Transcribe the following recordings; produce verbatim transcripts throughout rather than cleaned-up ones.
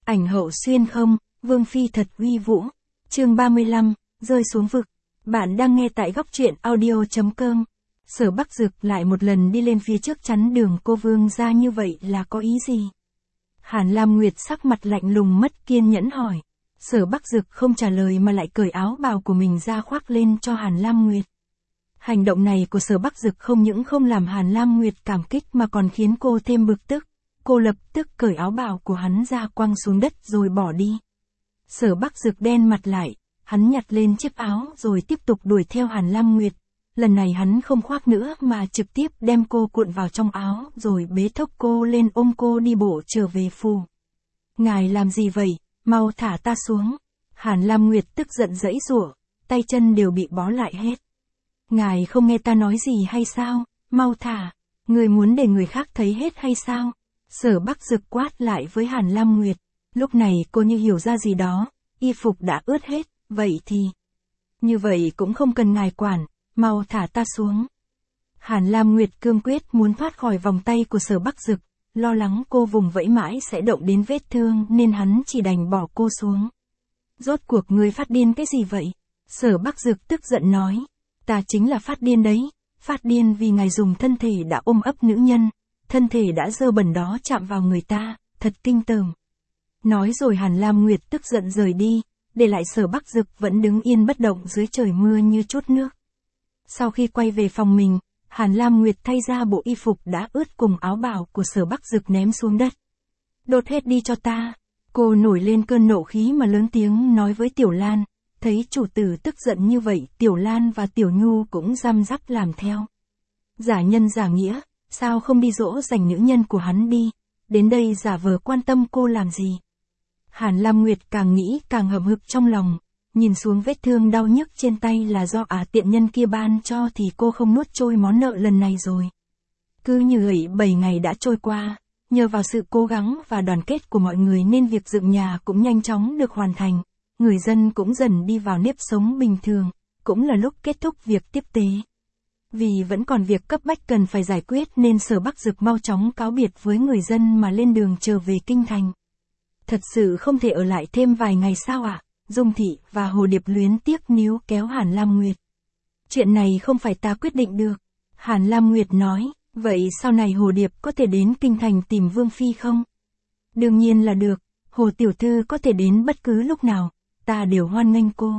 Ảnh hậu xuyên không, Vương Phi thật uy vũ. Chương ba mươi lăm, rơi xuống vực. Bạn đang nghe tại góc truyện audio chấm com. Sở Bắc Dực lại một lần đi lên phía trước chắn đường cô Vương ra như vậy là có ý gì? Hàn Lam Nguyệt sắc mặt lạnh lùng mất kiên nhẫn hỏi. Sở Bắc Dực không trả lời mà lại cởi áo bào của mình ra khoác lên cho Hàn Lam Nguyệt. Hành động này của Sở Bắc Dực không những không làm Hàn Lam Nguyệt cảm kích mà còn khiến cô thêm bực tức. Cô lập tức cởi áo bào của hắn ra quăng xuống đất rồi bỏ đi. Sở Bắc Dực đen mặt lại, hắn nhặt lên chiếc áo rồi tiếp tục đuổi theo Hàn Lam Nguyệt. Lần này hắn không khoác nữa mà trực tiếp đem cô cuộn vào trong áo rồi bế thốc cô lên ôm cô đi bộ trở về phủ. Ngài làm gì vậy, mau thả ta xuống. Hàn Lam Nguyệt tức giận giãy giụa, tay chân đều bị bó lại hết. Ngài không nghe ta nói gì hay sao, mau thả, người muốn để người khác thấy hết hay sao? Sở Bắc Dực quát lại với Hàn Lam Nguyệt. Lúc này cô như hiểu ra gì đó, y phục đã ướt hết, vậy thì... Như vậy cũng không cần ngài quản, mau thả ta xuống. Hàn Lam Nguyệt cương quyết muốn thoát khỏi vòng tay của Sở Bắc Dực, lo lắng cô vùng vẫy mãi sẽ động đến vết thương nên hắn chỉ đành bỏ cô xuống. Rốt cuộc ngươi phát điên cái gì vậy? Sở Bắc Dực tức giận nói. Ta chính là phát điên đấy, phát điên vì ngài dùng thân thể đã ôm ấp nữ nhân, thân thể đã dơ bẩn đó chạm vào người ta, thật kinh tởm. Nói rồi Hàn Lam Nguyệt tức giận rời đi, để lại Sở Bắc Dực vẫn đứng yên bất động dưới trời mưa như trút nước. Sau khi quay về phòng mình, Hàn Lam Nguyệt thay ra bộ y phục đã ướt cùng áo bào của Sở Bắc Dực ném xuống đất. Đốt hết đi cho ta. Cô nổi lên cơn nộ khí mà lớn tiếng nói với Tiểu Lan. Thấy chủ tử tức giận như vậy, Tiểu Lan và Tiểu Nhu cũng răm rắp làm theo. Giả nhân giả nghĩa, sao không đi dỗ dành nữ nhân của hắn đi, đến đây giả vờ quan tâm cô làm gì? Hàn Lam Nguyệt càng nghĩ càng hậm hực trong lòng, nhìn xuống vết thương đau nhức trên tay là do ả tiện nhân kia ban cho thì cô không nuốt trôi món nợ lần này rồi. Cứ như vậy bảy ngày đã trôi qua, nhờ vào sự cố gắng và đoàn kết của mọi người nên việc dựng nhà cũng nhanh chóng được hoàn thành. Người dân cũng dần đi vào nếp sống bình thường, cũng là lúc kết thúc việc tiếp tế. Vì vẫn còn việc cấp bách cần phải giải quyết nên Sở Bắc Dực mau chóng cáo biệt với người dân mà lên đường trở về kinh thành. Thật sự không thể ở lại thêm vài ngày sao ạ? À? Dung Thị và Hồ Điệp luyến tiếc níu kéo Hàn Lam Nguyệt. Chuyện này không phải ta quyết định được. Hàn Lam Nguyệt nói, vậy sau này Hồ Điệp có thể đến kinh thành tìm Vương Phi không? Đương nhiên là được, Hồ Tiểu Thư có thể đến bất cứ lúc nào. Ta đều hoan nghênh cô.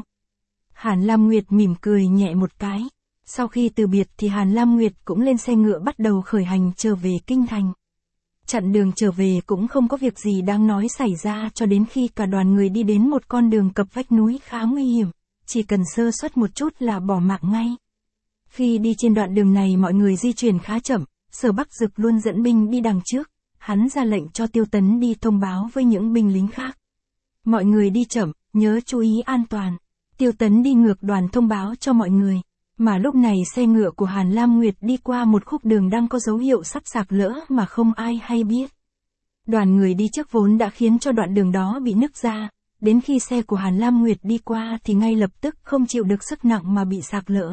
Hàn Lam Nguyệt mỉm cười nhẹ một cái. Sau khi từ biệt thì Hàn Lam Nguyệt cũng lên xe ngựa bắt đầu khởi hành trở về kinh thành. Chặng đường trở về cũng không có việc gì đáng nói xảy ra cho đến khi cả đoàn người đi đến một con đường cập vách núi khá nguy hiểm. Chỉ cần sơ suất một chút là bỏ mạng ngay. Khi đi trên đoạn đường này mọi người di chuyển khá chậm, Sở Bắc Dực luôn dẫn binh đi đằng trước. Hắn ra lệnh cho Tiêu Tấn đi thông báo với những binh lính khác. Mọi người đi chậm, nhớ chú ý an toàn. Tiêu Tấn đi ngược đoàn thông báo cho mọi người. Mà lúc này xe ngựa của Hàn Lam Nguyệt đi qua một khúc đường đang có dấu hiệu sắp sạt lỡ mà không ai hay biết. Đoàn người đi trước vốn đã khiến cho đoạn đường đó bị nứt ra. Đến khi xe của Hàn Lam Nguyệt đi qua thì ngay lập tức không chịu được sức nặng mà bị sạt lỡ.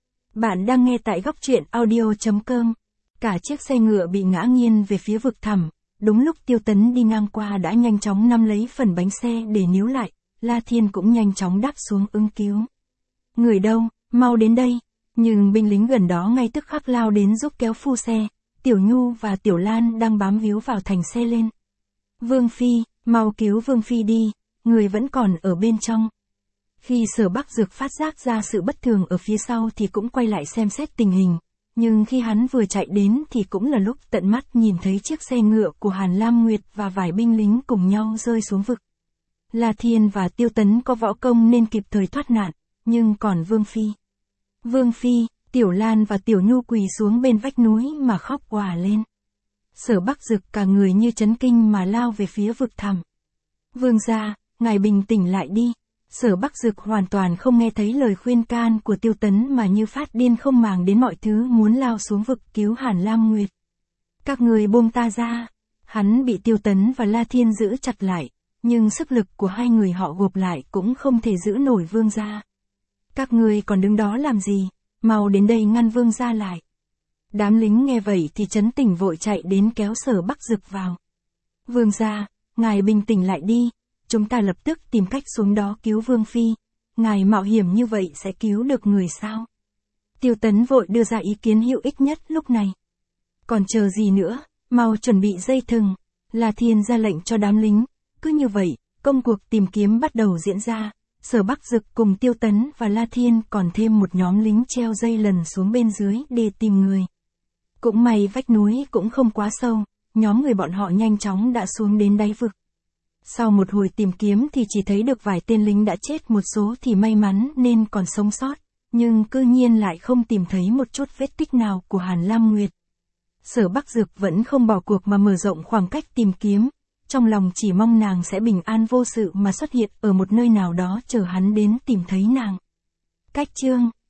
Bạn đang nghe tại góc truyện audio chấm com. Cả chiếc xe ngựa bị ngã nghiêng về phía vực thẳm. Đúng lúc Tiêu Tấn đi ngang qua đã nhanh chóng nắm lấy phần bánh xe để níu lại, La Thiên cũng nhanh chóng đáp xuống ứng cứu. Người đâu, mau đến đây. Nhưng binh lính gần đó ngay tức khắc lao đến giúp kéo phu xe, Tiểu Nhu và Tiểu Lan đang bám víu vào thành xe lên. Vương Phi, mau cứu Vương Phi đi, người vẫn còn ở bên trong. Khi Sở Bắc Dực phát giác ra sự bất thường ở phía sau thì cũng quay lại xem xét tình hình. Nhưng khi hắn vừa chạy đến thì cũng là lúc tận mắt nhìn thấy chiếc xe ngựa của Hàn Lam Nguyệt và vài binh lính cùng nhau rơi xuống vực. La Thiên và Tiêu Tấn có võ công nên kịp thời thoát nạn, nhưng còn Vương Phi. Vương Phi, Tiểu Lan và Tiểu Nhu quỳ xuống bên vách núi mà khóc òa lên. Sở Bắc Dực cả người như chấn kinh mà lao về phía vực thẳm. Vương gia, ngài bình tĩnh lại đi. Sở Bắc Dực hoàn toàn không nghe thấy lời khuyên can của Tiêu Tấn mà như phát điên không màng đến mọi thứ muốn lao xuống vực cứu Hàn Lam Nguyệt. Các người buông ta ra. Hắn bị Tiêu Tấn và La Thiên giữ chặt lại, nhưng sức lực của hai người họ gộp lại cũng không thể giữ nổi vương gia. Các người còn đứng đó làm gì, mau đến đây ngăn vương gia lại. Đám lính nghe vậy thì chấn tỉnh vội chạy đến kéo Sở Bắc Dực vào. Vương gia, ngài bình tĩnh lại đi, chúng ta lập tức tìm cách xuống đó cứu Vương Phi, ngài mạo hiểm như vậy sẽ cứu được người sao? Tiêu Tấn vội đưa ra ý kiến hữu ích nhất lúc này. Còn chờ gì nữa, mau chuẩn bị dây thừng, La Thiên ra lệnh cho đám lính, cứ như vậy, công cuộc tìm kiếm bắt đầu diễn ra, Sở Bắc Dực cùng Tiêu Tấn và La Thiên còn thêm một nhóm lính treo dây lần xuống bên dưới để tìm người. Cũng may vách núi cũng không quá sâu, nhóm người bọn họ nhanh chóng đã xuống đến đáy vực. Sau một hồi tìm kiếm thì chỉ thấy được vài tên lính đã chết, một số thì may mắn nên còn sống sót, nhưng cư nhiên lại không tìm thấy một chút vết tích nào của Hàn Lam Nguyệt. Sở Bắc Dực vẫn không bỏ cuộc mà mở rộng khoảng cách tìm kiếm, trong lòng chỉ mong nàng sẽ bình an vô sự mà xuất hiện ở một nơi nào đó chờ hắn đến tìm thấy nàng. Cách chương